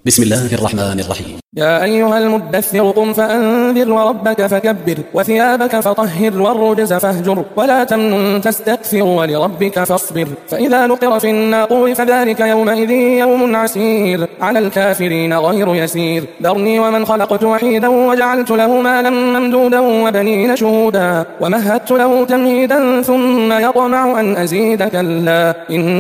بسم الله الرحمن الرحيم. يا أيها المدثر قم فأنذر وربك فكبر وثيابك فطهر والرجز فاهجر ولا تمنن تستكثر ولربك فاصبر فإذا نقر في الناقور فذلك يومئذ يوم عسير على الكافرين غير يسير ذرني ومن خلقت وحيدا وجعلت له مالا ممدودا وبنين شهودا ومهدت له تمهيدا ثم يطمع أن أزيد كلا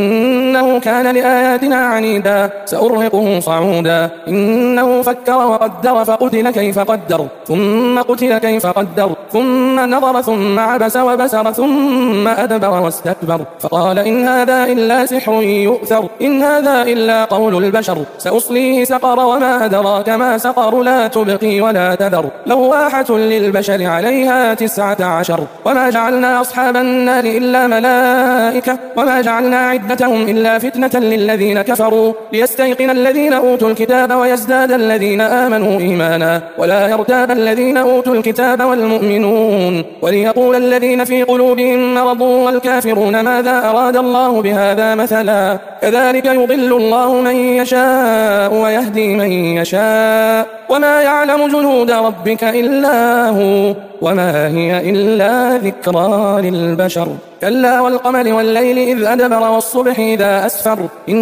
إنه كان لآياتنا عنيدا سأرهقه صعودا إنه فكر وقدر فقتل كيف قدر ثم قتل كيف قدر ثم نظر ثم عبس وبسر ثم أدبر واستكبر فقال إن هذا إلا سحر يؤثر إن هذا إلا قول البشر سأصليه سقر وما أدراك ما سقر لا تبقي ولا تذر لواحة للبشر عليها 19 وما جعلنا أصحاب النار إلا ملائكة وما جعلنا عدتهم إلا فتنة للذين كفروا ليستيقن الذين أوتوا الكتاب ويزداد الذين آمنوا إيمانا ولا يرتاب الذين أوتوا الكتاب والمؤمنون وليقول الذين في قلوبهم مرض والكافرون ماذا أراد الله بهذا مثلا كذلك يضل الله من يشاء ويهدي من يشاء وما يعلم جنود ربك إلا هو وما هي إلا ذكرى للبشر كلا والقمر والليل إذ أدبر والصبح إذا أسفر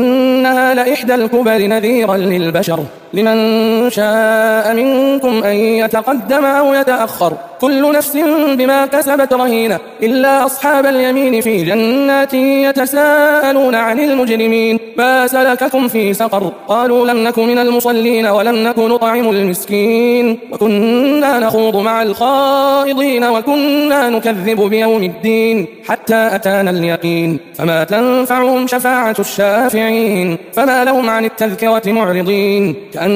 إنها لإحدى الكبر نذيرا للبشر لمن شاء منكم أن يتقدم أو يتأخر كل نفس بما كسبت رهينة إلا أصحاب اليمين في جنات يتساءلون عن المجرمين ما سلككم في سقر قالوا لم نك من المصلين ولم نك نطعم المسكين وكنا نخوض مع الخائضين وكنا نكذب بيوم الدين حتى أتانا اليقين فما تنفعهم شفاعة الشافعين فما لهم عن التذكرة معرضين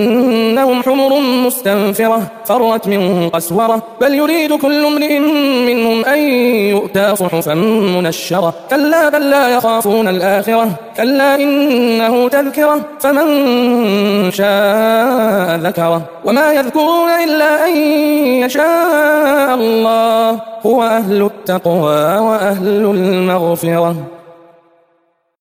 كأنهم حمر مستنفرة فرت من قسورة بل يريد كل امرئ منهم أن يؤتى صحفا منشرة كلا بل لا يخافون الآخرة كلا إنه تذكرة فمن شاء ذكره وما يذكرون إلا أن يشاء الله هو أهل التقوى وأهل المغفرة.